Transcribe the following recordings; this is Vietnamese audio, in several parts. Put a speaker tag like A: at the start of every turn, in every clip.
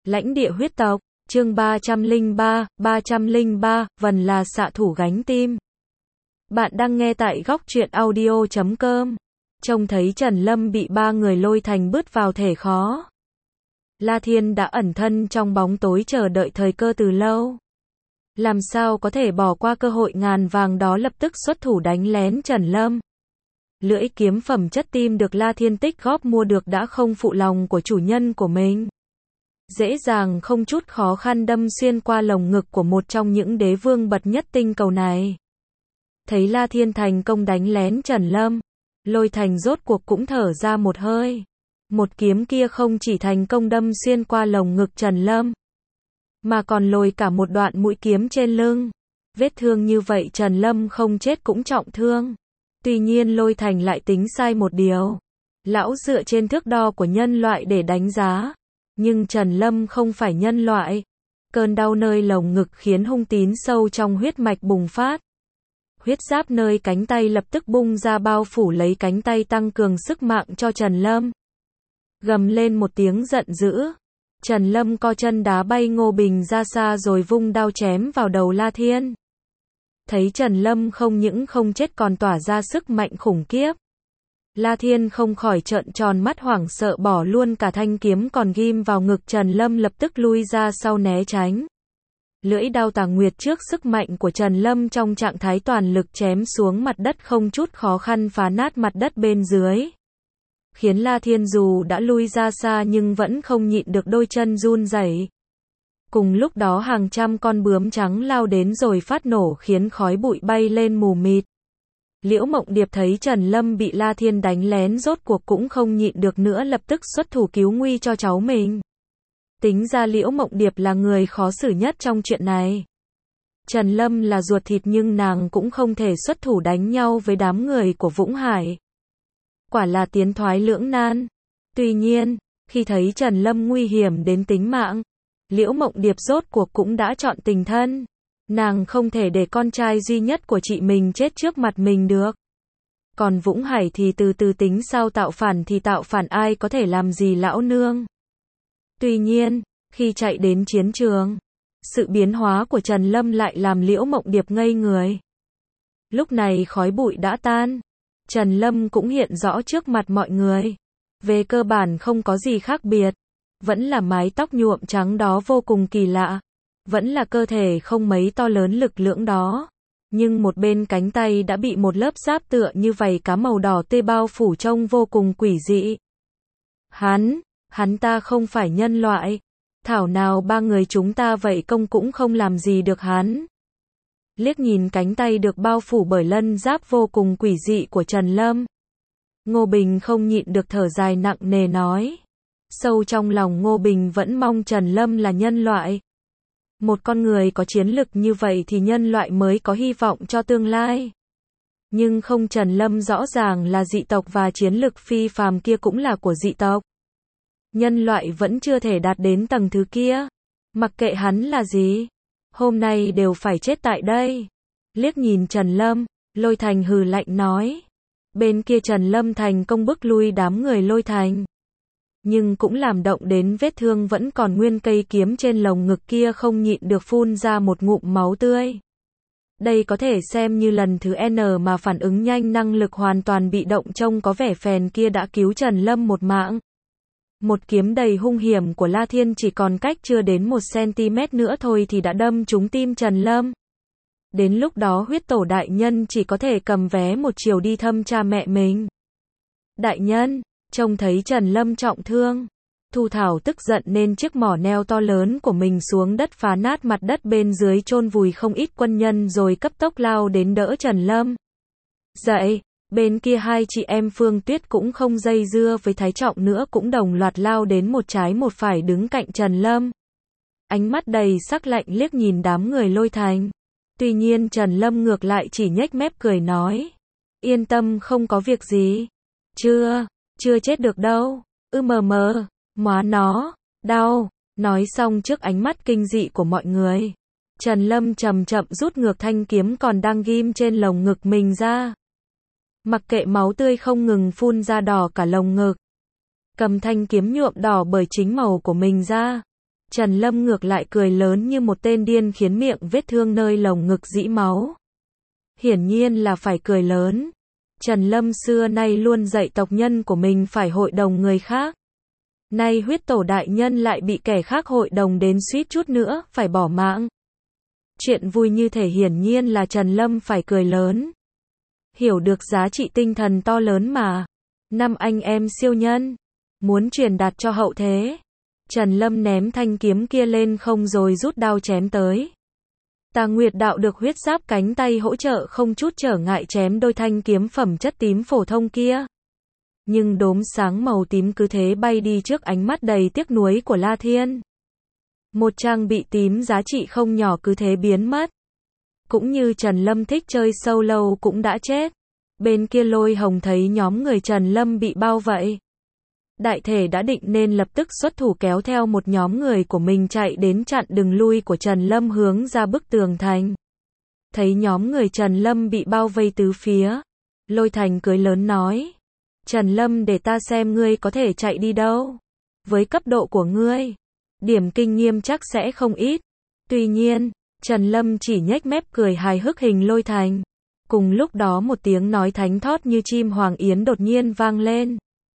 A: Lãnh địa huyết tộc, chương 303, Vân là xạ thủ gánh tim. Bạn đang nghe tại góc truyện audio.com. Trông thấy Trần Lâm bị ba người lôi thành bứt vào thể khó. La Thiên đã ẩn thân trong bóng tối chờ đợi thời cơ từ lâu. Làm sao có thể bỏ qua cơ hội ngàn vàng đó, lập tức xuất thủ đánh lén Trần Lâm. Lưỡi kiếm phẩm chất tim được La Thiên tích góp mua được đã không phụ lòng của chủ nhân của mình. Dễ dàng không chút khó khăn đâm xuyên qua lồng ngực của một trong những đế vương bậc nhất tinh cầu này. Thấy La Thiên thành công đánh lén Trần Lâm, Lôi Thành rốt cuộc cũng thở ra một hơi. Một kiếm kia không chỉ thành công đâm xuyên qua lồng ngực Trần Lâm, mà còn lồi cả một đoạn mũi kiếm trên lưng. Vết thương như vậy Trần Lâm không chết cũng trọng thương. Tuy nhiên Lôi Thành lại tính sai một điều. Lão dựa trên thước đo của nhân loại để đánh giá. Nhưng Trần Lâm không phải nhân loại. Cơn đau nơi lồng ngực khiến hung tín sâu trong huyết mạch bùng phát. Huyết giáp nơi cánh tay lập tức bung ra bao phủ lấy cánh tay, tăng cường sức mạnh cho Trần Lâm. Gầm lên một tiếng giận dữ, Trần Lâm co chân đá bay Ngô Bình ra xa rồi vung đao chém vào đầu La Thiên. Thấy Trần Lâm không những không chết còn tỏa ra sức mạnh khủng khiếp, La Thiên không khỏi trợn tròn mắt hoảng sợ, bỏ luôn cả thanh kiếm còn ghim vào ngực Trần Lâm, lập tức lui ra sau né tránh. Lưỡi đao tà nguyệt trước sức mạnh của Trần Lâm trong trạng thái toàn lực chém xuống mặt đất, không chút khó khăn phá nát mặt đất bên dưới. Khiến La Thiên dù đã lui ra xa nhưng vẫn không nhịn được đôi chân run rẩy. Cùng lúc đó hàng trăm con bướm trắng lao đến rồi phát nổ khiến khói bụi bay lên mù mịt. Liễu Mộng Điệp thấy Trần Lâm bị La Thiên đánh lén rốt cuộc cũng không nhịn được nữa, lập tức xuất thủ cứu nguy cho cháu mình. Tính ra Liễu Mộng Điệp là người khó xử nhất trong chuyện này. Trần Lâm là ruột thịt nhưng nàng cũng không thể xuất thủ đánh nhau với đám người của Vũng Hải. Quả là tiến thoái lưỡng nan. Tuy nhiên, khi thấy Trần Lâm nguy hiểm đến tính mạng, Liễu Mộng Điệp rốt cuộc cũng đã chọn tình thân. Nàng không thể để con trai duy nhất của chị mình chết trước mặt mình được. Còn Vũng Hải thì từ từ tính sao, tạo phản thì tạo phản, ai có thể làm gì lão nương. Tuy nhiên, khi chạy đến chiến trường, sự biến hóa của Trần Lâm lại làm Liễu Mộng Điệp ngây người. Lúc này khói bụi đã tan, Trần Lâm cũng hiện rõ trước mặt mọi người. Về cơ bản không có gì khác biệt, vẫn là mái tóc nhuộm trắng đó vô cùng kỳ lạ, vẫn là cơ thể không mấy to lớn lực lưỡng đó. Nhưng một bên cánh tay đã bị một lớp giáp tựa như vảy cá màu đỏ tươi bao phủ, trông vô cùng quỷ dị. Hắn ta không phải nhân loại. Thảo nào ba người chúng ta vậy công cũng không làm gì được hắn. Liếc nhìn cánh tay được bao phủ bởi lân giáp vô cùng quỷ dị của Trần Lâm, Ngô Bình không nhịn được thở dài nặng nề nói. Sâu trong lòng Ngô Bình vẫn mong Trần Lâm là nhân loại. Một con người có chiến lực như vậy thì nhân loại mới có hy vọng cho tương lai. Nhưng không, Trần Lâm rõ ràng là dị tộc và chiến lực phi phàm kia cũng là của dị tộc. Nhân loại vẫn chưa thể đạt đến tầng thứ kia. Mặc kệ hắn là gì, hôm nay đều phải chết tại đây. Liếc nhìn Trần Lâm, Lôi Thành hừ lạnh nói. Bên kia Trần Lâm thành công bức lui đám người Lôi Thành, nhưng cũng làm động đến vết thương vẫn còn nguyên, cây kiếm trên lồng ngực kia không nhịn được phun ra một ngụm máu tươi. Đây có thể xem như lần thứ N mà phản ứng nhanh, năng lực hoàn toàn bị động, trông có vẻ phèn kia đã cứu Trần Lâm một mạng. Một kiếm đầy hung hiểm của La Thiên chỉ còn cách chưa đến 1 cm nữa thôi thì đã đâm trúng tim Trần Lâm. Đến lúc đó huyết tổ đại nhân chỉ có thể cầm vé một chiều đi thăm cha mẹ mình. Đại nhân, trông thấy Trần Lâm trọng thương, Thu Thảo tức giận nên chiếc mỏ neo to lớn của mình xuống đất, phá nát mặt đất bên dưới, chôn vùi không ít quân nhân rồi cấp tốc lao đến đỡ Trần Lâm dậy. Bên kia hai chị em Phương Tuyết cũng không dây dưa với Thái Trọng nữa, cũng đồng loạt lao đến một trái một phải đứng cạnh Trần Lâm. Ánh mắt đầy sắc lạnh liếc nhìn đám người Lôi Thành. Tuy nhiên Trần Lâm ngược lại chỉ nhếch mép cười nói. Yên tâm, không có việc gì. Chưa chết được đâu. Móa nó, đau. Nói xong trước ánh mắt kinh dị của mọi người, Trần Lâm chậm chậm rút ngược thanh kiếm còn đang ghim trên lồng ngực mình ra. Mặc kệ máu tươi không ngừng phun ra đỏ cả lồng ngực, cầm thanh kiếm nhuộm đỏ bởi chính màu của mình ra. Trần Lâm ngược lại cười lớn như một tên điên khiến miệng vết thương nơi lồng ngực rỉ máu. Hiển nhiên là phải cười lớn. Trần Lâm xưa nay luôn dạy tộc nhân của mình phải hội đồng người khác. Nay huyết tổ đại nhân lại bị kẻ khác hội đồng đến suýt chút nữa phải bỏ mạng. Chuyện vui như thể hiển nhiên là Trần Lâm phải cười lớn. Hiểu được giá trị tinh thần to lớn mà. Năm anh em siêu nhân. Muốn truyền đạt cho hậu thế. Trần Lâm ném thanh kiếm kia lên không rồi rút đao chém tới. Tà Nguyệt đạo được huyết giáp cánh tay hỗ trợ không chút trở ngại chém đôi thanh kiếm phẩm chất tím phổ thông kia. Nhưng đốm sáng màu tím cứ thế bay đi trước ánh mắt đầy tiếc nuối của La Thiên. Một trang bị tím giá trị không nhỏ cứ thế biến mất. Cũng như Trần Lâm thích chơi solo cũng đã chết. Bên kia Lôi Hồng thấy nhóm người Trần Lâm bị bao vây. Đại thể đã định nên lập tức xuất thủ kéo theo một nhóm người của mình chạy đến chặn đường lui của Trần Lâm hướng ra bức tường thành. Thấy nhóm người Trần Lâm bị bao vây tứ phía. Lôi Thành cười lớn nói. Trần Lâm, để ta xem ngươi có thể chạy đi đâu. Với cấp độ của ngươi, điểm kinh nghiệm chắc sẽ không ít. Tuy nhiên, Trần Lâm chỉ nhếch mép cười hài hước hình Lôi Thành. Cùng lúc đó một tiếng nói thánh thót như chim hoàng yến đột nhiên vang lên.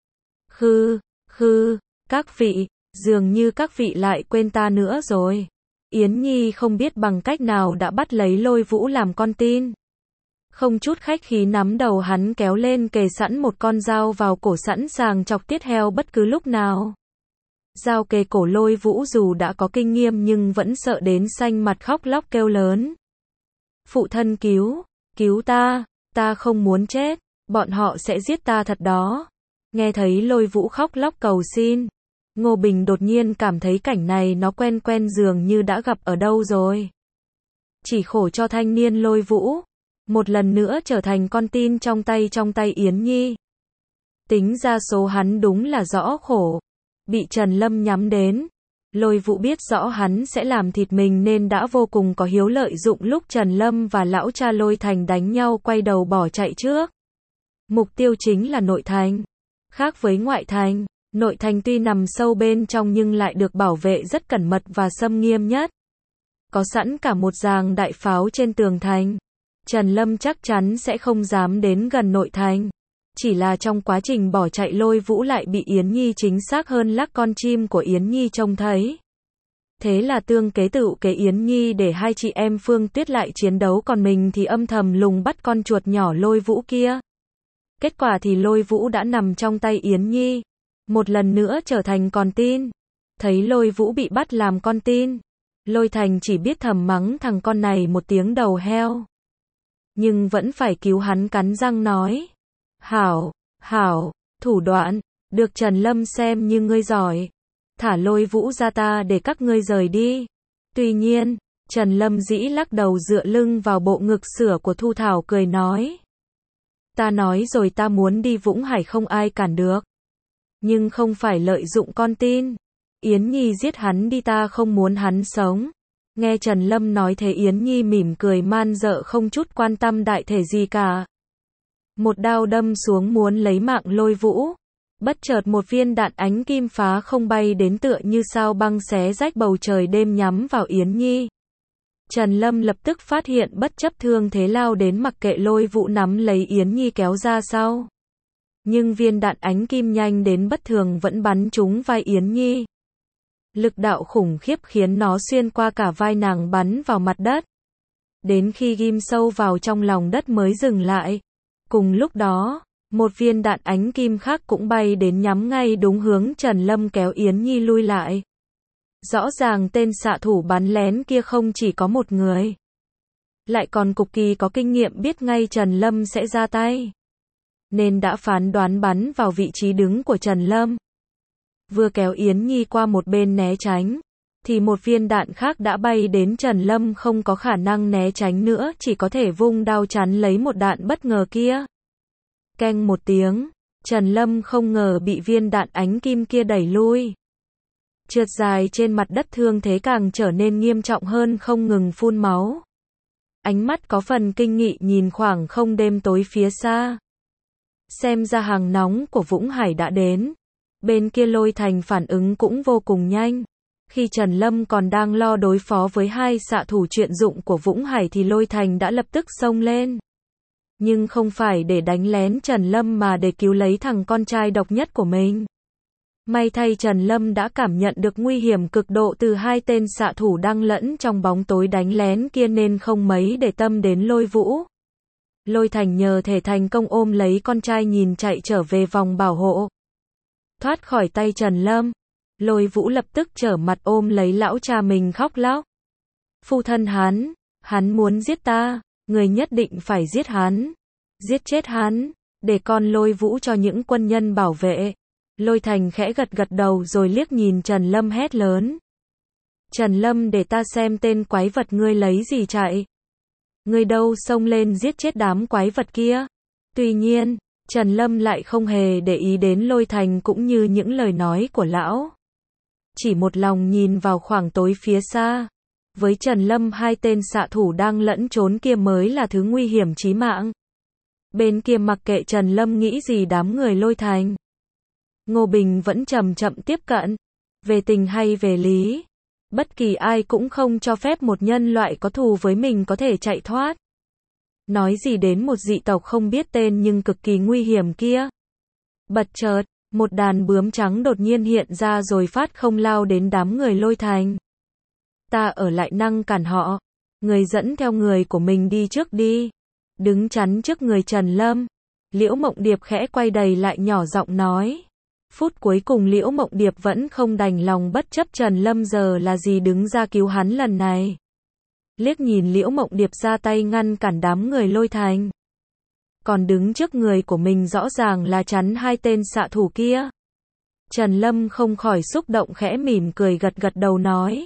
A: Khư, các vị, dường như các vị lại quên ta nữa rồi. Yến Nhi không biết bằng cách nào đã bắt lấy Lôi Vũ làm con tin. Không chút khách khí nắm đầu hắn kéo lên kề sẵn một con dao vào cổ sẵn sàng chọc tiết heo bất cứ lúc nào. Dao kề cổ Lôi Vũ dù đã có kinh nghiệm nhưng vẫn sợ đến xanh mặt khóc lóc kêu lớn. Phụ thân cứu ta không muốn chết, bọn họ sẽ giết ta thật đó. Nghe thấy Lôi Vũ khóc lóc cầu xin, Ngô Bình đột nhiên cảm thấy cảnh này nó quen quen dường như đã gặp ở đâu rồi. Chỉ khổ cho thanh niên Lôi Vũ, một lần nữa trở thành con tin trong tay Yến Nhi. Tính ra số hắn đúng là rõ khổ, bị Trần Lâm nhắm đến. Lôi Vũ biết rõ hắn sẽ làm thịt mình nên đã vô cùng có hiếu lợi dụng lúc Trần Lâm và lão cha Lôi Thành đánh nhau quay đầu bỏ chạy trước. Mục tiêu chính là nội thành. Khác với ngoại thành, nội thành tuy nằm sâu bên trong nhưng lại được bảo vệ rất cẩn mật và xâm nghiêm nhất. Có sẵn cả một dàn đại pháo trên tường thành. Trần Lâm chắc chắn sẽ không dám đến gần nội thành. Chỉ là trong quá trình bỏ chạy Lôi Vũ lại bị Yến Nhi chính xác hơn lắc con chim của Yến Nhi trông thấy. Thế là tương kế tựu kế Yến Nhi để hai chị em Phương Tuyết lại chiến đấu còn mình thì âm thầm lùng bắt con chuột nhỏ Lôi Vũ kia. Kết quả thì Lôi Vũ đã nằm trong tay Yến Nhi. Một lần nữa trở thành con tin. Thấy Lôi Vũ bị bắt làm con tin. Lôi Thành chỉ biết thầm mắng thằng con này một tiếng đầu heo. Nhưng vẫn phải cứu hắn cắn răng nói. Hảo, thủ đoạn, được Trần Lâm xem như ngươi giỏi. Thả Lôi Vũ ra ta để các ngươi rời đi. Tuy nhiên, Trần Lâm dĩ lắc đầu dựa lưng vào bộ ngực sữa của Thu Thảo cười nói. Ta nói rồi ta muốn đi Vũng Hải không ai cản được. Nhưng không phải lợi dụng con tin. Yến Nhi giết hắn đi ta không muốn hắn sống. Nghe Trần Lâm nói thế Yến Nhi mỉm cười man dợ không chút quan tâm đại thể gì cả. Một đao đâm xuống muốn lấy mạng Lôi Vũ. Bất chợt một viên đạn ánh kim phá không bay đến tựa như sao băng xé rách bầu trời đêm nhắm vào Yến Nhi. Trần Lâm lập tức phát hiện bất chấp thương thế lao đến mặc kệ Lôi Vũ nắm lấy Yến Nhi kéo ra sau. Nhưng viên đạn ánh kim nhanh đến bất thường vẫn bắn trúng vai Yến Nhi. Lực đạo khủng khiếp khiến nó xuyên qua cả vai nàng bắn vào mặt đất. Đến khi ghim sâu vào trong lòng đất mới dừng lại. Cùng lúc đó, một viên đạn ánh kim khác cũng bay đến nhắm ngay đúng hướng Trần Lâm kéo Yến Nhi lui lại. Rõ ràng tên xạ thủ bắn lén kia không chỉ có một người. Lại còn cực kỳ có kinh nghiệm biết ngay Trần Lâm sẽ ra tay. Nên đã phán đoán bắn vào vị trí đứng của Trần Lâm. Vừa kéo Yến Nhi qua một bên né tránh. Thì một viên đạn khác đã bay đến Trần Lâm không có khả năng né tránh nữa chỉ có thể vung đao chắn lấy một đạn bất ngờ kia. Keng một tiếng. Trần Lâm không ngờ bị viên đạn ánh kim kia đẩy lui. Trượt dài trên mặt đất thương thế càng trở nên nghiêm trọng hơn không ngừng phun máu. Ánh mắt có phần kinh nghị nhìn khoảng không đêm tối phía xa. Xem ra hàng nóng của Vũng Hải đã đến. Bên kia Lôi Thành phản ứng cũng vô cùng nhanh. Khi Trần Lâm còn đang lo đối phó với hai xạ thủ chuyên dụng của Vũng Hải thì Lôi Thành đã lập tức xông lên. Nhưng không phải để đánh lén Trần Lâm mà để cứu lấy thằng con trai độc nhất của mình. May thay Trần Lâm đã cảm nhận được nguy hiểm cực độ từ hai tên xạ thủ đang lẫn trong bóng tối đánh lén kia nên không mấy để tâm đến Lôi Vũ. Lôi Thành nhờ thể thành công ôm lấy con trai nhìn chạy trở về vòng bảo hộ. Thoát khỏi tay Trần Lâm, Lôi Vũ lập tức trở mặt ôm lấy lão cha mình khóc lóc. Phu thân hắn muốn giết ta, người nhất định phải giết hắn, giết chết hắn, để con Lôi Vũ cho những quân nhân bảo vệ. Lôi Thành khẽ gật gật đầu rồi liếc nhìn Trần Lâm hét lớn. Trần Lâm, để ta xem tên quái vật ngươi lấy gì chạy. Ngươi đâu, xông lên giết chết đám quái vật kia. Tuy nhiên, Trần Lâm lại không hề để ý đến Lôi Thành cũng như những lời nói của lão. Chỉ một lòng nhìn vào khoảng tối phía xa. Với Trần Lâm, hai tên xạ thủ đang lẫn trốn kia mới là thứ nguy hiểm chí mạng. Bên kia mặc kệ Trần Lâm nghĩ gì đám người Lôi Thành. Ngô Bình vẫn chậm chậm tiếp cận. Về tình hay về lý, bất kỳ ai cũng không cho phép một nhân loại có thù với mình có thể chạy thoát. Nói gì đến một dị tộc không biết tên nhưng cực kỳ nguy hiểm kia. Bật chợt, một đàn bướm trắng đột nhiên hiện ra rồi phát không lao đến đám người Lôi Thành. Ta ở lại ngăn cản họ. Người dẫn theo người của mình đi trước đi. Đứng chắn trước người Trần Lâm. Liễu Mộng Điệp khẽ quay đầy lại nhỏ giọng nói. Phút cuối cùng Liễu Mộng Điệp vẫn không đành lòng bất chấp Trần Lâm giờ là gì đứng ra cứu hắn lần này. Liếc nhìn Liễu Mộng Điệp ra tay ngăn cản đám người Lôi Thành. Còn đứng trước người của mình rõ ràng là chắn hai tên xạ thủ kia. Trần Lâm không khỏi xúc động khẽ mỉm cười gật gật đầu nói.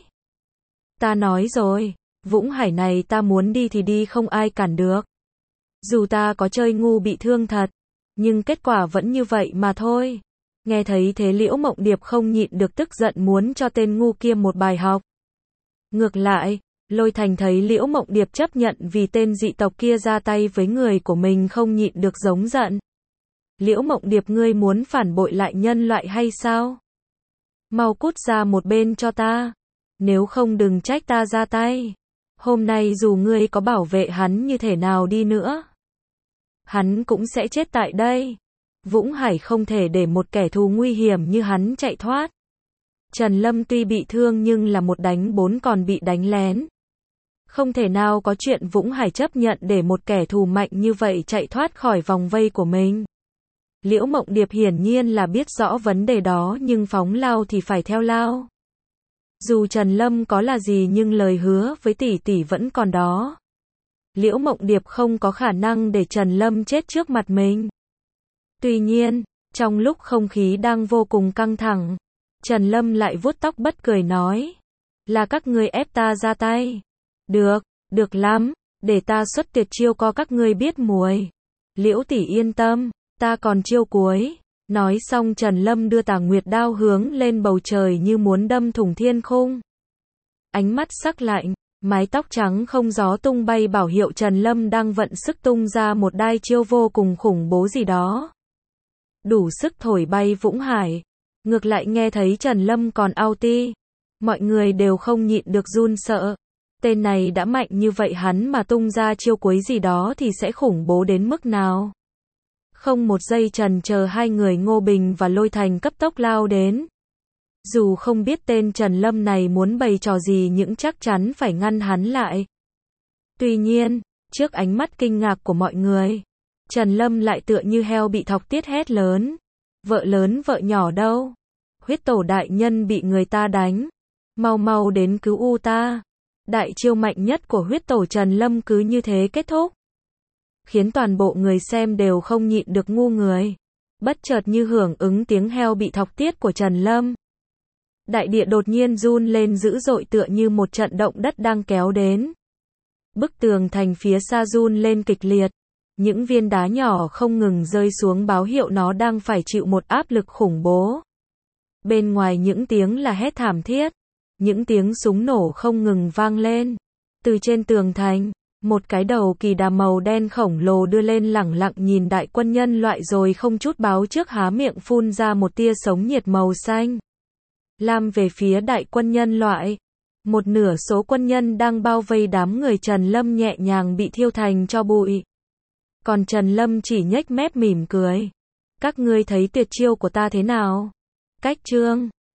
A: Ta nói rồi, Vũng Hải này ta muốn đi thì đi không ai cản được. Dù ta có chơi ngu bị thương thật, nhưng kết quả vẫn như vậy mà thôi. Nghe thấy thế Liễu Mộng Điệp không nhịn được tức giận muốn cho tên ngu kia một bài học. Ngược lại, Lôi Thành thấy Liễu Mộng Điệp chấp nhận vì tên dị tộc kia ra tay với người của mình không nhịn được giống giận. Liễu Mộng Điệp, ngươi muốn phản bội lại nhân loại hay sao? Mau cút ra một bên cho ta. Nếu không đừng trách ta ra tay. Hôm nay dù ngươi có bảo vệ hắn như thế nào đi nữa, hắn cũng sẽ chết tại đây. Vũng Hải không thể để một kẻ thù nguy hiểm như hắn chạy thoát. Trần Lâm tuy bị thương nhưng là một đánh bốn còn bị đánh lén. Không thể nào có chuyện Vũng Hải chấp nhận để một kẻ thù mạnh như vậy chạy thoát khỏi vòng vây của mình. Liễu Mộng Điệp hiển nhiên là biết rõ vấn đề đó nhưng phóng lao thì phải theo lao. Dù Trần Lâm có là gì nhưng lời hứa với tỷ tỷ vẫn còn đó. Liễu Mộng Điệp không có khả năng để Trần Lâm chết trước mặt mình. Tuy nhiên, trong lúc không khí đang vô cùng căng thẳng, Trần Lâm lại vuốt tóc bất cười nói. Là các ngươi ép ta ra tay. Được lắm, để ta xuất tuyệt chiêu cho các ngươi biết mùi. Liễu tỷ yên tâm, ta còn chiêu cuối. Nói xong Trần Lâm đưa Tà Nguyệt đao hướng lên bầu trời như muốn đâm thủng thiên khung. Ánh mắt sắc lạnh, mái tóc trắng không gió tung bay bảo hiệu Trần Lâm đang vận sức tung ra một đai chiêu vô cùng khủng bố gì đó. Đủ sức thổi bay Vũng Hải. Ngược lại nghe thấy Trần Lâm còn ulti, mọi người đều không nhịn được run sợ. Tên này đã mạnh như vậy hắn mà tung ra chiêu cuối gì đó thì sẽ khủng bố đến mức nào. Không một giây chần chờ hai người Ngô Bình và Lôi Thành cấp tốc lao đến. Dù không biết tên Trần Lâm này muốn bày trò gì nhưng chắc chắn phải ngăn hắn lại. Tuy nhiên, trước ánh mắt kinh ngạc của mọi người, Trần Lâm lại tựa như heo bị thọc tiết hét lớn. Vợ lớn vợ nhỏ đâu? Huyết tổ đại nhân bị người ta đánh. Mau đến cứu u ta. Đại chiêu mạnh nhất của huyết tổ Trần Lâm cứ như thế kết thúc. Khiến toàn bộ người xem đều không nhịn được ngu người. Bất chợt như hưởng ứng tiếng heo bị thọc tiết của Trần Lâm. Đại địa đột nhiên run lên dữ dội tựa như một trận động đất đang kéo đến. Bức tường thành phía xa run lên kịch liệt. Những viên đá nhỏ không ngừng rơi xuống báo hiệu nó đang phải chịu một áp lực khủng bố. Bên ngoài những tiếng là hét thảm thiết. Những tiếng súng nổ không ngừng vang lên. Từ trên tường thành, một cái đầu kỳ đà màu đen khổng lồ đưa lên lẳng lặng nhìn đại quân nhân loại rồi không chút báo trước há miệng phun ra một tia sống nhiệt màu xanh. Lam về phía đại quân nhân loại. Một nửa số quân nhân đang bao vây đám người Trần Lâm nhẹ nhàng bị thiêu thành tro bụi. Còn Trần Lâm chỉ nhếch mép mỉm cười. Các ngươi thấy tuyệt chiêu của ta thế nào? Cách chương